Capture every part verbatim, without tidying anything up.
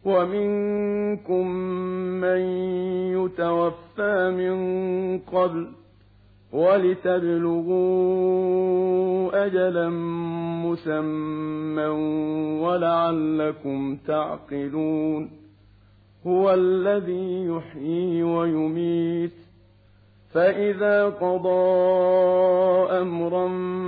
ومنكم من يتوفى من قبل ولتبلغوا أجلا مسمى ولعلكم تعقلون هو الذي يحيي ويميت فإذا قضى أمرا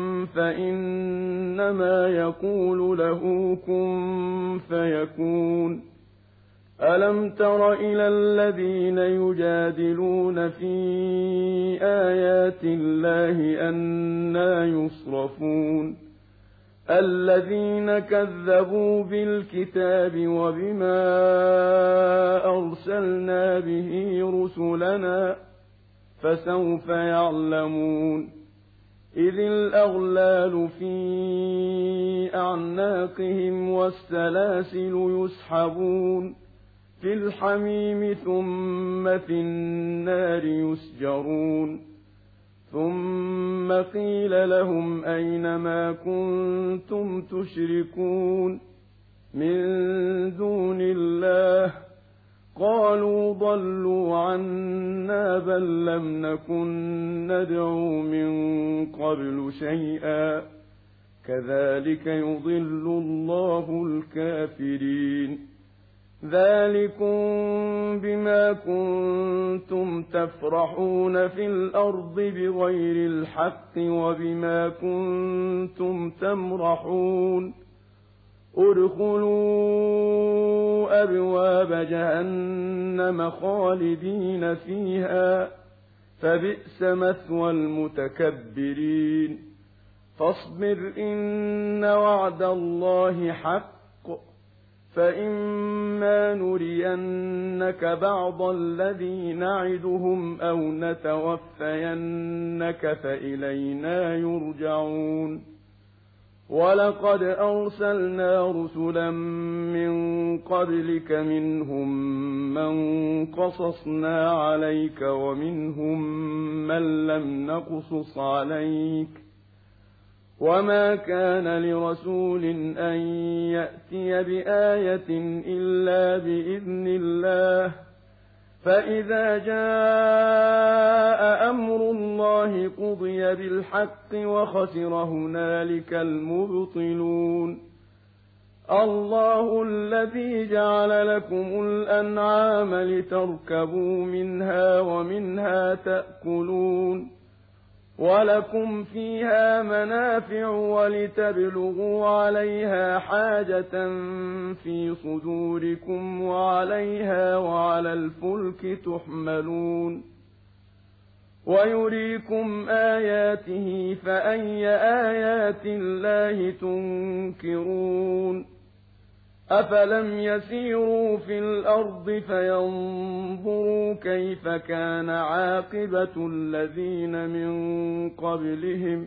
فإنما يقول له كن فيكون ألم تر إلى الذين يجادلون في آيات الله أنى يصرفون الذين كذبوا بالكتاب وبما أرسلنا به رسلنا فسوف يعلمون إذ الأغلال في أعناقهم والسلاسل يسحبون في الحميم ثم في النار يسجرون ثم قيل لهم أين ما كنتم تشركون من دون الله قالوا ضلوا عنا بل لم نكن ندعو من قبل شيئا كذلك يضل الله الكافرين ذلكم بما كنتم تفرحون في الأرض بغير الحق وبما كنتم تمرحون ادخلوا أبواب جهنم خالدين فيها فبئس مثوى المتكبرين فاصبر إن وعد الله حق فإما نرينك بعض الذي نعدهم أو نتوفينك فإلينا يرجعون ولقد أرسلنا رسلا من قبلك منهم من قصصنا عليك ومنهم من لم نقصص عليك وما كان لرسول أن يأتي بآية إلا بإذن الله فإذا جاء أمر الله قضي بالحق وخسر هنالك المبطلون الله الذي جعل لكم الأنعام لتركبوا منها ومنها تأكلون ولكم فيها منافع ولتبلغوا عليها حاجة في صدوركم وعليها وعلى الفلك تحملون ويريكم آياته فأي آيات الله تنكرون أفلم يسيروا في الأرض فينظروا كيف كان عاقبة الذين من قبلهم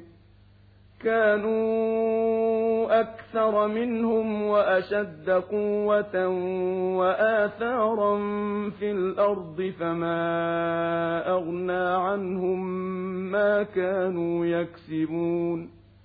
كانوا أكثر منهم وأشد قوة وآثارا في الأرض فما أغنى عنهم ما كانوا يكسبون